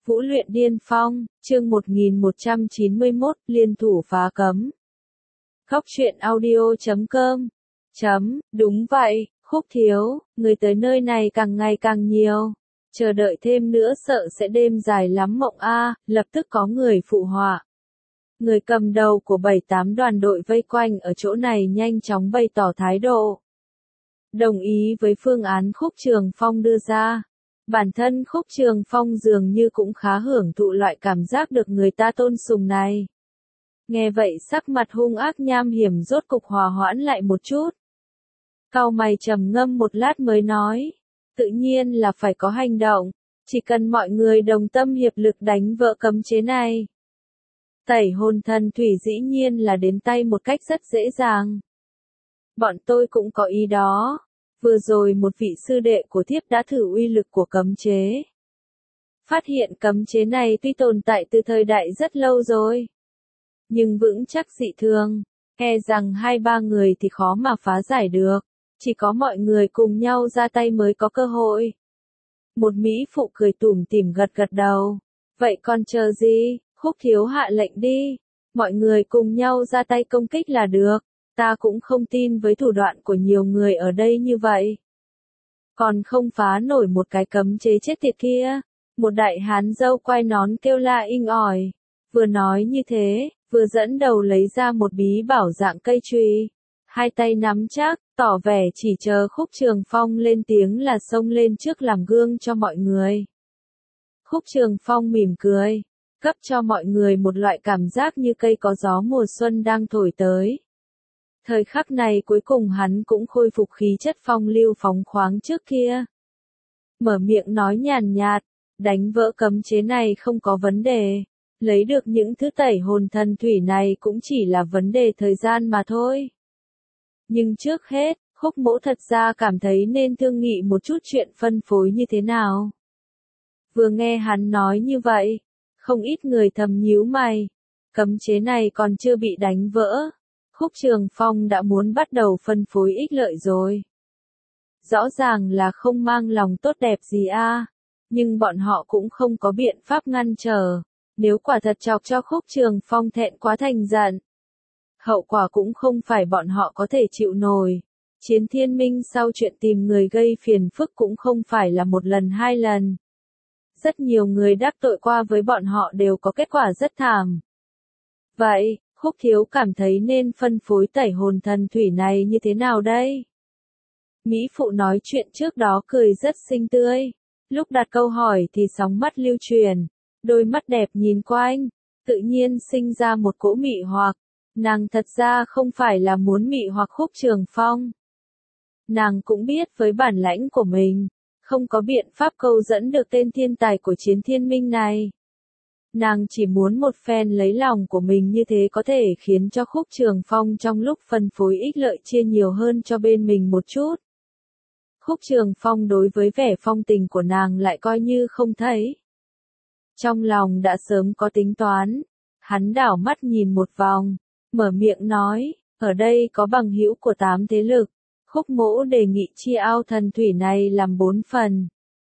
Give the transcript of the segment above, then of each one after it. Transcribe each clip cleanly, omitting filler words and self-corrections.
Vũ luyện điên phong, chương 1191, liên thủ phá cấm. Khóc truyện audio.com. Đúng vậy, Khúc thiếu, người tới nơi này càng ngày càng nhiều. Chờ đợi thêm nữa sợ sẽ đêm dài lắm mộng a. Lập tức có người phụ họa. Người cầm đầu của 7-8 đoàn đội vây quanh ở chỗ này nhanh chóng bày tỏ thái độ. Đồng ý với phương án Khúc Trường Phong đưa ra. Bản thân Khúc Trường Phong dường như cũng khá hưởng thụ loại cảm giác được người ta tôn sùng này. Nghe vậy sắc mặt hung ác nham hiểm rốt cục hòa hoãn lại một chút. Cau mày trầm ngâm một lát mới nói, tự nhiên là phải có hành động, chỉ cần mọi người đồng tâm hiệp lực đánh vỡ cấm chế này. Tẩy hồn thần thủy dĩ nhiên là đến tay một cách rất dễ dàng. Bọn tôi cũng có ý đó. Vừa rồi một vị sư đệ của thiếp đã thử uy lực của cấm chế. Phát hiện cấm chế này tuy tồn tại từ thời đại rất lâu rồi, nhưng vững chắc dị thường, e rằng 2-3 người thì khó mà phá giải được, chỉ có mọi người cùng nhau ra tay mới có cơ hội. Một mỹ phụ cười tủm tỉm gật gật đầu, vậy còn chờ gì, Khúc thiếu hạ lệnh đi, mọi người cùng nhau ra tay công kích là được. Ta cũng không tin với thủ đoạn của nhiều người ở đây như vậy. Còn không phá nổi một cái cấm chế chết tiệt kia. Một đại hán râu quai nón kêu la inh ỏi. Vừa nói như thế, vừa dẫn đầu lấy ra một bí bảo dạng cây chùy. Hai tay nắm chắc, tỏ vẻ chỉ chờ Khúc Trường Phong lên tiếng là xông lên trước làm gương cho mọi người. Khúc Trường Phong mỉm cười, cấp cho mọi người một loại cảm giác như cây có gió mùa xuân đang thổi tới. Thời khắc này cuối cùng hắn cũng khôi phục khí chất phong lưu phóng khoáng trước kia. Mở miệng nói nhàn nhạt, đánh vỡ cấm chế này không có vấn đề. Lấy được những thứ tẩy hồn thần thủy này cũng chỉ là vấn đề thời gian mà thôi. Nhưng trước hết, Khúc mỗ thật ra cảm thấy nên thương nghị một chút chuyện phân phối như thế nào. Vừa nghe hắn nói như vậy, không ít người thầm nhíu mày. Cấm chế này còn chưa bị đánh vỡ. Khúc Trường Phong đã muốn bắt đầu phân phối ích lợi rồi. Rõ ràng là không mang lòng tốt đẹp gì a, nhưng bọn họ cũng không có biện pháp ngăn trở. Nếu quả thật chọc cho Khúc Trường Phong thẹn quá thành giận, hậu quả cũng không phải bọn họ có thể chịu nổi. Chiến Thiên Minh sau chuyện tìm người gây phiền phức cũng không phải là một lần 2 lần. Rất nhiều người đắc tội qua với bọn họ đều có kết quả rất thảm. Vậy, Khúc thiếu cảm thấy nên phân phối tẩy hồn thần thủy này như thế nào đây? Mỹ phụ nói chuyện trước đó cười rất xinh tươi. Lúc đặt câu hỏi thì sóng mắt lưu truyền, đôi mắt đẹp nhìn quanh, tự nhiên sinh ra một cỗ mị hoặc. Nàng thật ra không phải là muốn mị hoặc Khúc Trường Phong. Nàng cũng biết với bản lãnh của mình, không có biện pháp câu dẫn được tên thiên tài của Chiến Thiên Minh này. Nàng chỉ muốn một phen lấy lòng của mình như thế có thể khiến cho Khúc Trường Phong trong lúc phân phối ích lợi chia nhiều hơn cho bên mình một chút. Khúc Trường Phong đối với vẻ phong tình của nàng lại coi như không thấy. Trong lòng đã sớm có tính toán, hắn đảo mắt nhìn một vòng, mở miệng nói, ở đây có bằng hữu của 8 thế lực, Khúc mỗ đề nghị chia ao thần thủy này làm 4 phần.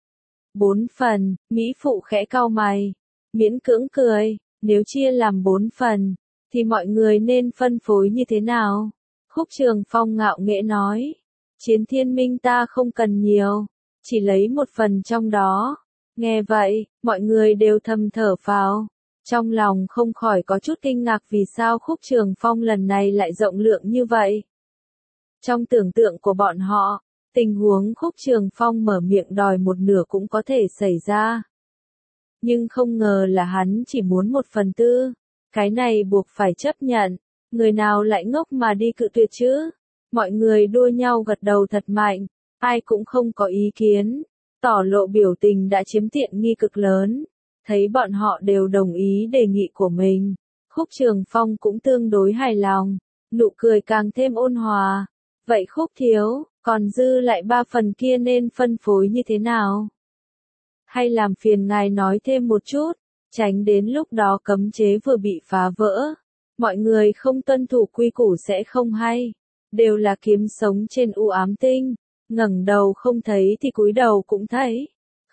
4 phần, Mỹ phụ khẽ cau mày. Miễn cưỡng cười, nếu chia làm 4 phần, thì mọi người nên phân phối như thế nào? Khúc Trường Phong ngạo nghễ nói, Chiến Thiên Minh ta không cần nhiều, chỉ lấy 1 phần trong đó. Nghe vậy, mọi người đều thầm thở phào, trong lòng không khỏi có chút kinh ngạc vì sao Khúc Trường Phong lần này lại rộng lượng như vậy. Trong tưởng tượng của bọn họ, tình huống Khúc Trường Phong mở miệng đòi 1/2 cũng có thể xảy ra. Nhưng không ngờ là hắn chỉ muốn 1/4, cái này buộc phải chấp nhận, người nào lại ngốc mà đi cự tuyệt chứ? Mọi người đua nhau gật đầu thật mạnh, ai cũng không có ý kiến, tỏ lộ biểu tình đã chiếm tiện nghi cực lớn, thấy bọn họ đều đồng ý đề nghị của mình. Khúc Trường Phong cũng tương đối hài lòng, nụ cười càng thêm ôn hòa, vậy Khúc thiếu, còn dư lại 3 phần kia nên phân phối như thế nào? Hay làm phiền ngài nói thêm một chút, tránh đến lúc đó cấm chế vừa bị phá vỡ. Mọi người không tuân thủ quy củ sẽ không hay. Đều là kiếm sống trên u ám tinh. Ngẩng đầu không thấy thì cúi đầu cũng thấy.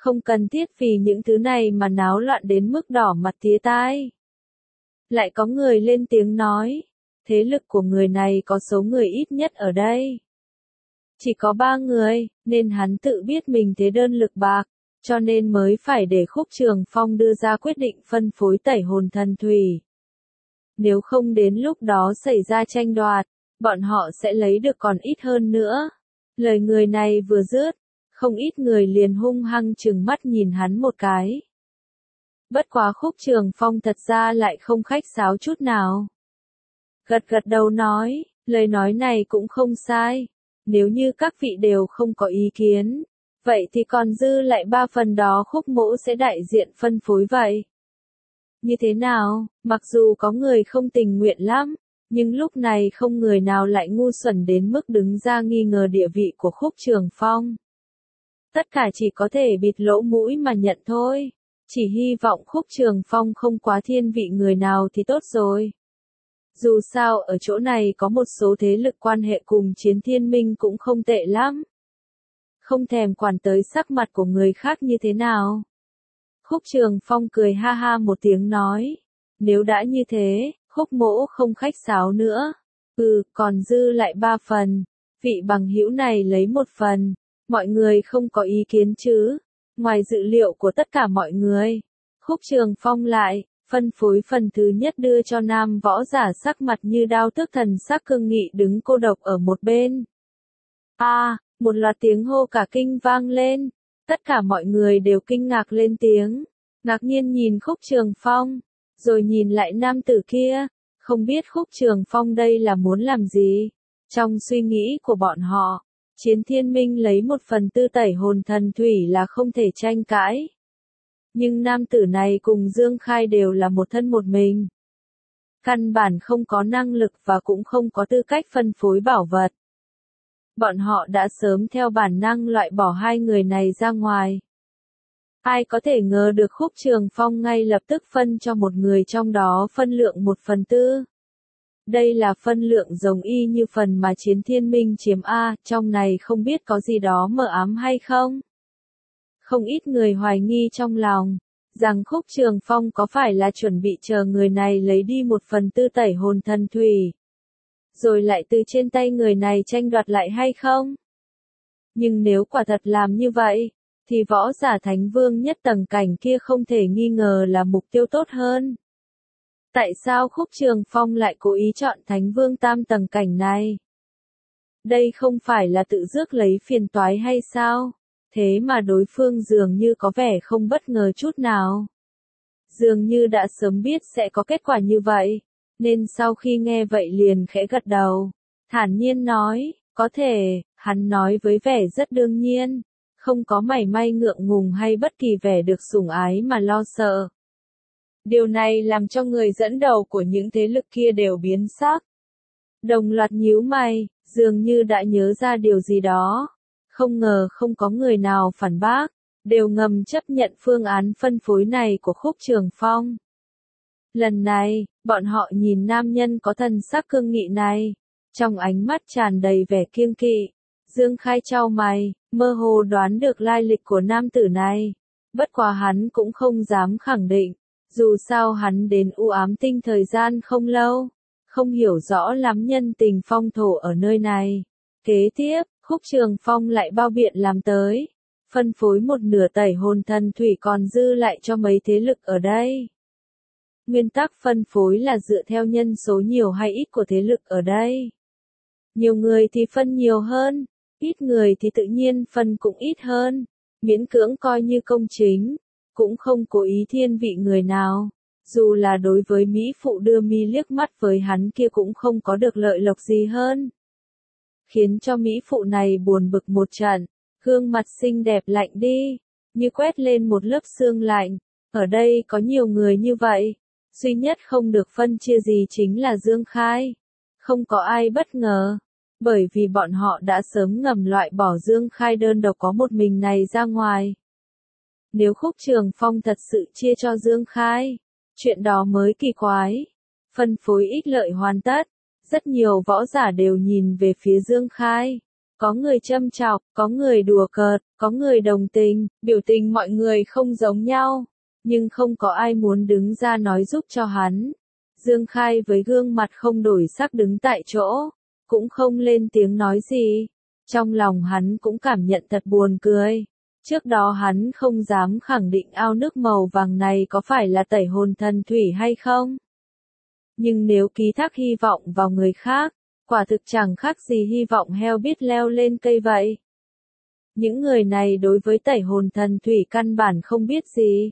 Không cần thiết vì những thứ này mà náo loạn đến mức đỏ mặt tía tai. Lại có người lên tiếng nói, thế lực của người này có số người ít nhất ở đây. Chỉ có 3 người, nên hắn tự biết mình thế đơn lực bạc, cho nên mới phải để Khúc Trường Phong đưa ra quyết định phân phối tẩy hồn thần thủy. Nếu không đến lúc đó xảy ra tranh đoạt, bọn họ sẽ lấy được còn ít hơn nữa. Lời người này vừa dứt, không ít người liền hung hăng trừng mắt nhìn hắn một cái. Bất quá Khúc Trường Phong thật ra lại không khách sáo chút nào. Gật gật đầu nói, lời nói này cũng không sai. Nếu như các vị đều không có ý kiến, vậy thì còn dư lại 3 phần đó Khúc mỗ sẽ đại diện phân phối vậy. Như thế nào, mặc dù có người không tình nguyện lắm, nhưng lúc này không người nào lại ngu xuẩn đến mức đứng ra nghi ngờ địa vị của Khúc Trường Phong. Tất cả chỉ có thể bịt lỗ mũi mà nhận thôi. Chỉ hy vọng Khúc Trường Phong không quá thiên vị người nào thì tốt rồi. Dù sao ở chỗ này có một số thế lực quan hệ cùng Chiến Thiên Minh cũng không tệ lắm. Không thèm quản tới sắc mặt của người khác như thế nào. Khúc Trường Phong cười ha ha một tiếng nói. Nếu đã như thế, Khúc mỗ không khách sáo nữa. Còn dư lại 3 phần. Vị bằng hữu này lấy 1 phần. Mọi người không có ý kiến chứ. Ngoài dự liệu của tất cả mọi người. Khúc Trường Phong lại phân phối phần thứ nhất đưa cho nam võ giả sắc mặt như đao tức thần sắc cương nghị đứng cô độc ở một bên. Một loạt tiếng hô cả kinh vang lên. Tất cả mọi người đều kinh ngạc lên tiếng. Ngạc nhiên nhìn Khúc Trường Phong. Rồi nhìn lại nam tử kia. Không biết Khúc Trường Phong đây là muốn làm gì. Trong suy nghĩ của bọn họ, Chiến Thiên Minh lấy 1/4 tẩy hồn thần thủy là không thể tranh cãi. Nhưng nam tử này cùng Dương Khai đều là một thân một mình. Căn bản không có năng lực và cũng không có tư cách phân phối bảo vật. Bọn họ đã sớm theo bản năng loại bỏ 2 người này ra ngoài. Ai có thể ngờ được Khúc Trường Phong ngay lập tức phân cho một người trong đó phân lượng 1/4. Đây là phân lượng giống y như phần mà Chiến Thiên Minh chiếm trong này không biết có gì đó mờ ám hay không. Không ít người hoài nghi trong lòng, rằng Khúc Trường Phong có phải là chuẩn bị chờ người này lấy đi 1/4 tẩy hồn thần thủy, rồi lại từ trên tay người này tranh đoạt lại hay không? Nhưng nếu quả thật làm như vậy, thì võ giả Thánh Vương nhất tầng cảnh kia không thể nghi ngờ là mục tiêu tốt hơn. Tại sao Khúc Trường Phong lại cố ý chọn Thánh Vương tam tầng cảnh này? Đây không phải là tự rước lấy phiền toái hay sao? Thế mà đối phương dường như có vẻ không bất ngờ chút nào. Dường như đã sớm biết sẽ có kết quả như vậy, nên sau khi nghe vậy liền khẽ gật đầu, thản nhiên nói, có thể, hắn nói với vẻ rất đương nhiên, không có mảy may ngượng ngùng hay bất kỳ vẻ được sủng ái mà lo sợ. Điều này làm cho người dẫn đầu của những thế lực kia đều biến sắc. Đồng loạt nhíu mày, dường như đã nhớ ra điều gì đó. Không ngờ không có người nào phản bác, đều ngầm chấp nhận phương án phân phối này của Khúc Trường Phong. Lần này, bọn họ nhìn nam nhân có thần sắc cương nghị này, trong ánh mắt tràn đầy vẻ kiêng kỵ. Dương Khai chau mày, mơ hồ đoán được lai lịch của nam tử này. Bất quá hắn cũng không dám khẳng định, dù sao hắn đến U Ám Tinh thời gian không lâu, không hiểu rõ lắm nhân tình phong thổ ở nơi này. Kế tiếp, Khúc Trường Phong lại bao biện làm tới, phân phối 1/2 tẩy hồn thần thủy còn dư lại cho mấy thế lực ở đây. Nguyên tắc phân phối là dựa theo nhân số nhiều hay ít của thế lực ở đây. Nhiều người thì phân nhiều hơn, ít người thì tự nhiên phân cũng ít hơn, miễn cưỡng coi như công chính, cũng không cố ý thiên vị người nào. Dù là đối với Mỹ phụ đưa mi liếc mắt với hắn kia cũng không có được lợi lộc gì hơn. Khiến cho Mỹ phụ này buồn bực một trận, gương mặt xinh đẹp lạnh đi, như quét lên một lớp sương lạnh. Ở đây có nhiều người như vậy, duy nhất không được phân chia gì chính là Dương Khai. Không có ai bất ngờ, bởi vì bọn họ đã sớm ngầm loại bỏ Dương Khai đơn độc có một mình này ra ngoài. Nếu Khúc Trường Phong thật sự chia cho Dương Khai, chuyện đó mới kỳ quái. Phân phối ích lợi hoàn tất, rất nhiều võ giả đều nhìn về phía Dương Khai. Có người châm chọc, có người đùa cợt, có người đồng tình, biểu tình mọi người không giống nhau, nhưng không có ai muốn đứng ra nói giúp cho hắn. Dương Khai với gương mặt không đổi sắc đứng tại chỗ, cũng không lên tiếng nói gì. Trong lòng hắn cũng cảm nhận thật buồn cười. Trước đó hắn không dám khẳng định ao nước màu vàng này có phải là tẩy hồn thần thủy hay không. Nhưng nếu ký thác hy vọng vào người khác, quả thực chẳng khác gì hy vọng heo biết leo lên cây vậy. Những người này đối với tẩy hồn thần thủy căn bản không biết gì.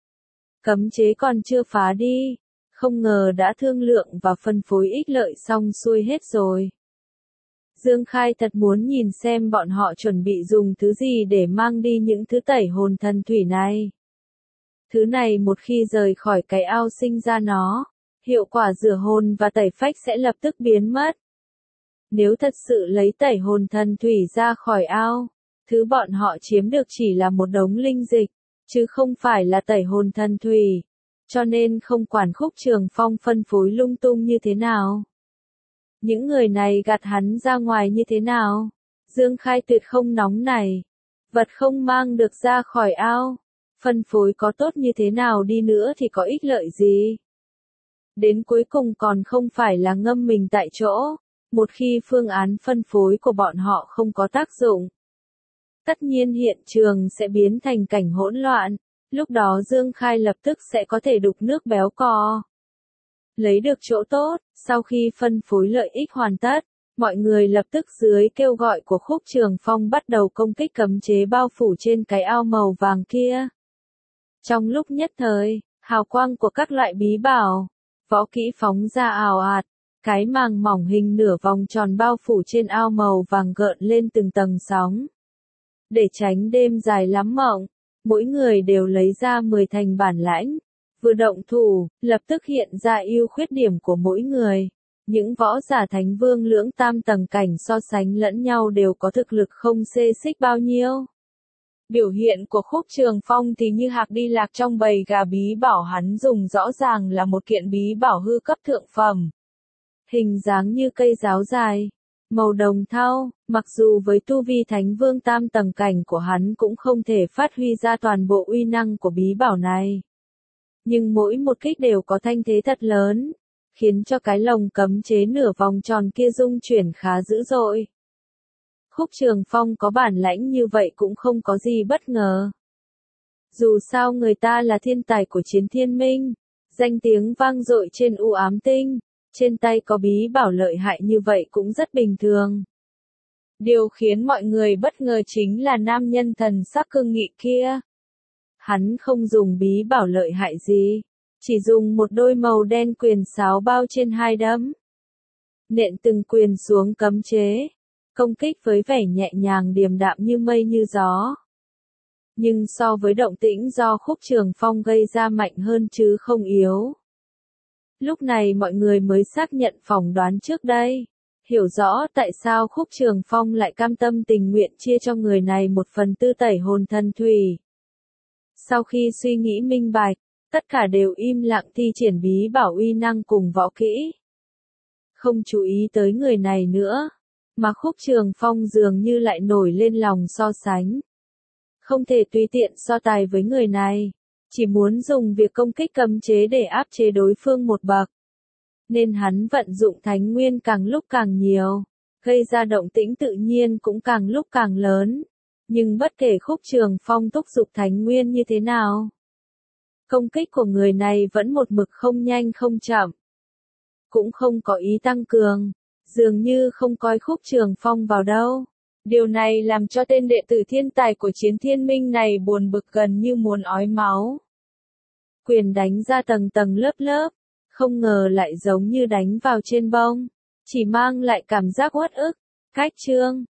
Cấm chế còn chưa phá đi, không ngờ đã thương lượng và phân phối ích lợi xong xuôi hết rồi. Dương Khai thật muốn nhìn xem bọn họ chuẩn bị dùng thứ gì để mang đi những thứ tẩy hồn thần thủy này. Thứ này một khi rời khỏi cái ao sinh ra nó, hiệu quả rửa hồn và tẩy phách sẽ lập tức biến mất. Nếu thật sự lấy tẩy hồn thần thủy ra khỏi ao, thứ bọn họ chiếm được chỉ là một đống linh dịch, chứ không phải là tẩy hồn thần thủy, cho nên không quản Khúc Trường Phong phân phối lung tung như thế nào. Những người này gạt hắn ra ngoài như thế nào? Dương Khai tuyệt không nóng nảy. Vật không mang được ra khỏi ao. Phân phối có tốt như thế nào đi nữa thì có ích lợi gì? Đến cuối cùng còn không phải là ngâm mình tại chỗ. Một khi phương án phân phối của bọn họ không có tác dụng, tất nhiên hiện trường sẽ biến thành cảnh hỗn loạn. Lúc đó Dương Khai lập tức sẽ có thể đục nước béo cò. Lấy được chỗ tốt, sau khi phân phối lợi ích hoàn tất, mọi người lập tức dưới kêu gọi của Khúc Trường Phong bắt đầu công kích cấm chế bao phủ trên cái ao màu vàng kia. Trong lúc nhất thời, hào quang của các loại bí bảo, võ kỹ phóng ra ào ạt, cái màng mỏng hình nửa vòng tròn bao phủ trên ao màu vàng gợn lên từng tầng sóng. Để tránh đêm dài lắm mộng, mỗi người đều lấy ra 10 thành bản lãnh. Vừa động thủ, lập tức hiện ra ưu khuyết điểm của mỗi người. Những võ giả thánh vương lưỡng tam tầng cảnh so sánh lẫn nhau đều có thực lực không xê xích bao nhiêu. Biểu hiện của Khúc Trường Phong thì như hạc đi lạc trong bầy gà. Bí bảo hắn dùng rõ ràng là một kiện bí bảo hư cấp thượng phẩm. Hình dáng như cây giáo dài, màu đồng thau, mặc dù với tu vi thánh vương tam tầng cảnh của hắn cũng không thể phát huy ra toàn bộ uy năng của bí bảo này. Nhưng mỗi một kích đều có thanh thế thật lớn, khiến cho cái lồng cấm chế nửa vòng tròn kia rung chuyển khá dữ dội. Khúc Trường Phong có bản lãnh như vậy cũng không có gì bất ngờ. Dù sao người ta là thiên tài của Chiến Thiên Minh, danh tiếng vang dội trên U Ám Tinh, trên tay có bí bảo lợi hại như vậy cũng rất bình thường. Điều khiến mọi người bất ngờ chính là nam nhân thần sắc cương nghị kia. Hắn không dùng bí bảo lợi hại gì, chỉ dùng một đôi màu đen quyền sáo bao trên hai đấm. Nện từng quyền xuống cấm chế, công kích với vẻ nhẹ nhàng điềm đạm như mây như gió. Nhưng so với động tĩnh do Khúc Trường Phong gây ra mạnh hơn chứ không yếu. Lúc này mọi người mới xác nhận phỏng đoán trước đây, hiểu rõ tại sao Khúc Trường Phong lại cam tâm tình nguyện chia cho người này 1/4 tẩy hồn thần thủy. Sau khi suy nghĩ minh bạch, tất cả đều im lặng thi triển bí bảo uy năng cùng võ kỹ. Không chú ý tới người này nữa, mà Khúc Trường Phong dường như lại nổi lên lòng so sánh. Không thể tùy tiện so tài với người này, chỉ muốn dùng việc công kích cấm chế để áp chế đối phương một bậc. Nên hắn vận dụng thánh nguyên càng lúc càng nhiều, gây ra động tĩnh tự nhiên cũng càng lúc càng lớn. Nhưng bất kể Khúc Trường Phong thúc giục thánh nguyên như thế nào, công kích của người này vẫn một mực không nhanh không chậm. Cũng không có ý tăng cường, dường như không coi Khúc Trường Phong vào đâu. Điều này làm cho tên đệ tử thiên tài của Chiến Thiên Minh này buồn bực gần như muốn ói máu. Quyền đánh ra tầng tầng lớp lớp, không ngờ lại giống như đánh vào trên bông, chỉ mang lại cảm giác uất ức. Cách chương